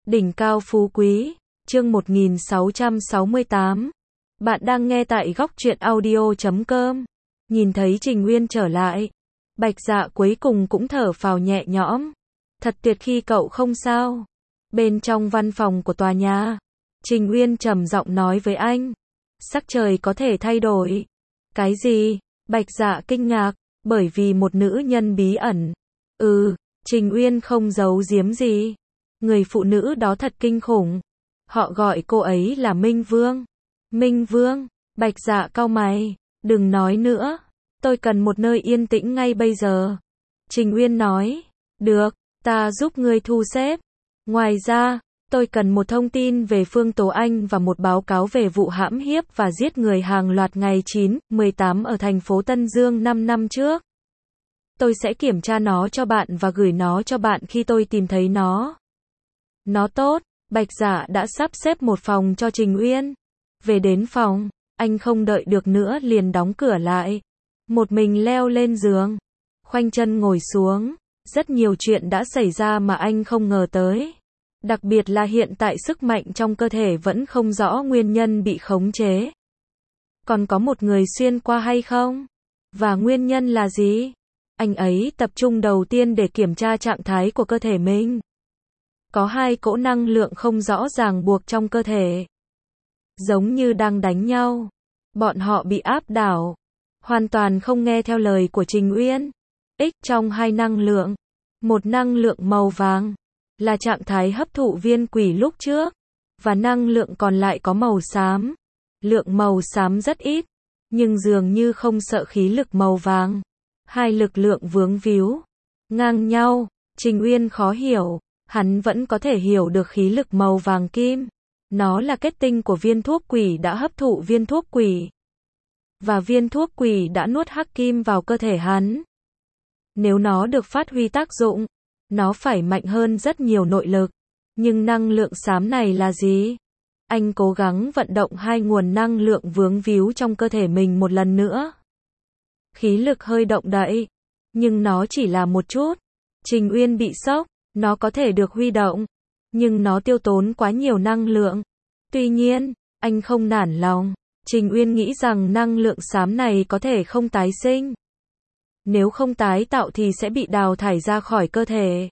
Đỉnh cao phú quý, chương 1668. Bạn đang nghe tại góc truyện audio.com. Nhìn thấy Trình Uyên trở lại, Bạch Dạ cuối cùng cũng thở phào nhẹ nhõm. Thật tuyệt khi cậu không sao. Bên trong văn phòng của tòa nhà, Trình Uyên trầm giọng nói với anh. Sắc trời có thể thay đổi. Cái gì? Bạch Dạ kinh ngạc, bởi vì một nữ nhân bí ẩn. Trình Uyên không giấu giếm gì. Người phụ nữ đó thật kinh khủng. Họ gọi cô ấy là Minh Vương. Minh Vương, Bạch Dạ cau mày. Đừng nói nữa. Tôi cần một nơi yên tĩnh ngay bây giờ. Trình Uyên nói. Được, ta giúp ngươi thu xếp. Ngoài ra, tôi cần một thông tin về Phương Tố Anh và một báo cáo về vụ hãm hiếp và giết người hàng loạt ngày 9, 18 ở thành phố Tân Dương 5 năm trước. Tôi sẽ kiểm tra nó cho bạn và gửi nó cho bạn khi tôi tìm thấy nó. Nó tốt, Bạch Dạ đã sắp xếp một phòng cho Trình Uyên. Về đến phòng, anh không đợi được nữa liền đóng cửa lại. Một mình leo lên giường, khoanh chân ngồi xuống. Rất nhiều chuyện đã xảy ra mà anh không ngờ tới. Đặc biệt là hiện tại sức mạnh trong cơ thể vẫn không rõ nguyên nhân bị khống chế. Còn có một người xuyên qua hay không? Và nguyên nhân là gì? Anh ấy tập trung đầu tiên để kiểm tra trạng thái của cơ thể mình. Có hai cỗ năng lượng không rõ ràng buộc trong cơ thể. Giống như đang đánh nhau. Bọn họ bị áp đảo. Hoàn toàn không nghe theo lời của Trình Uyên. Trong hai năng lượng. Một năng lượng màu vàng. Là trạng thái hấp thụ viên quỷ lúc trước. Và năng lượng còn lại có màu xám. Lượng màu xám rất ít. Nhưng dường như không sợ khí lực màu vàng. Hai lực lượng vướng víu. Ngang nhau. Trình Uyên khó hiểu. Hắn vẫn có thể hiểu được khí lực màu vàng kim. Nó là kết tinh của viên thuốc quỷ đã hấp thụ viên thuốc quỷ. Và viên thuốc quỷ đã nuốt hắc kim vào cơ thể hắn. Nếu nó được phát huy tác dụng, nó phải mạnh hơn rất nhiều nội lực. Nhưng năng lượng xám này là gì? Anh cố gắng vận động hai nguồn năng lượng vướng víu trong cơ thể mình một lần nữa. Khí lực hơi động đậy. Nhưng nó chỉ là một chút. Trình Uyên bị sốc. Nó có thể được huy động, nhưng nó tiêu tốn quá nhiều năng lượng. Tuy nhiên, anh không nản lòng. Trình Uyên nghĩ rằng năng lượng xám này có thể không tái sinh. Nếu không tái tạo thì sẽ bị đào thải ra khỏi cơ thể.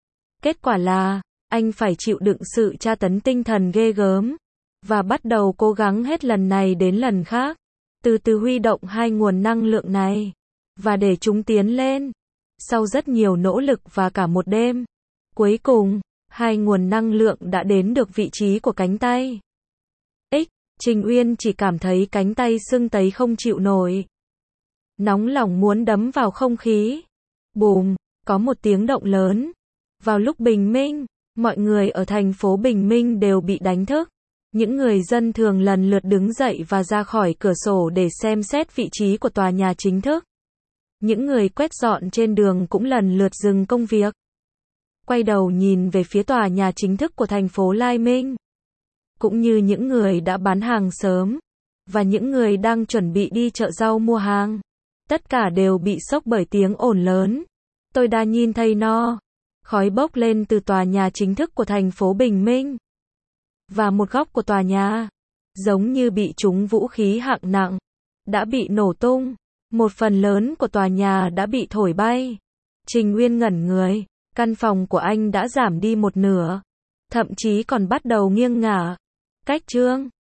Kết quả là, anh phải chịu đựng sự tra tấn tinh thần ghê gớm. Và bắt đầu cố gắng hết lần này đến lần khác. Từ từ huy động hai nguồn năng lượng này. Và để chúng tiến lên. Sau rất nhiều nỗ lực và cả một đêm. Cuối cùng, hai nguồn năng lượng đã đến được vị trí của cánh tay. Trình Uyên chỉ cảm thấy cánh tay sưng tấy không chịu nổi. Nóng lòng muốn đấm vào không khí. Bùm, có một tiếng động lớn. Vào lúc bình minh, mọi người ở thành phố Bình Minh đều bị đánh thức. Những người dân thường lần lượt đứng dậy và ra khỏi cửa sổ để xem xét vị trí của tòa nhà chính thức. Những người quét dọn trên đường cũng lần lượt dừng công việc. Quay đầu nhìn về phía tòa nhà chính thức của thành phố Lai Minh. Cũng như những người đã bán hàng sớm. Và những người đang chuẩn bị đi chợ rau mua hàng. Tất cả đều bị sốc bởi tiếng ồn lớn. Tôi đã nhìn thấy nó. Khói bốc lên từ tòa nhà chính thức của thành phố Bình Minh. Và một góc của tòa nhà, giống như bị trúng vũ khí hạng nặng, đã bị nổ tung. Một phần lớn của tòa nhà đã bị thổi bay. Trình Uyên ngẩn người. Căn phòng của anh đã giảm đi một nửa. Thậm chí còn bắt đầu nghiêng ngả. Cách chương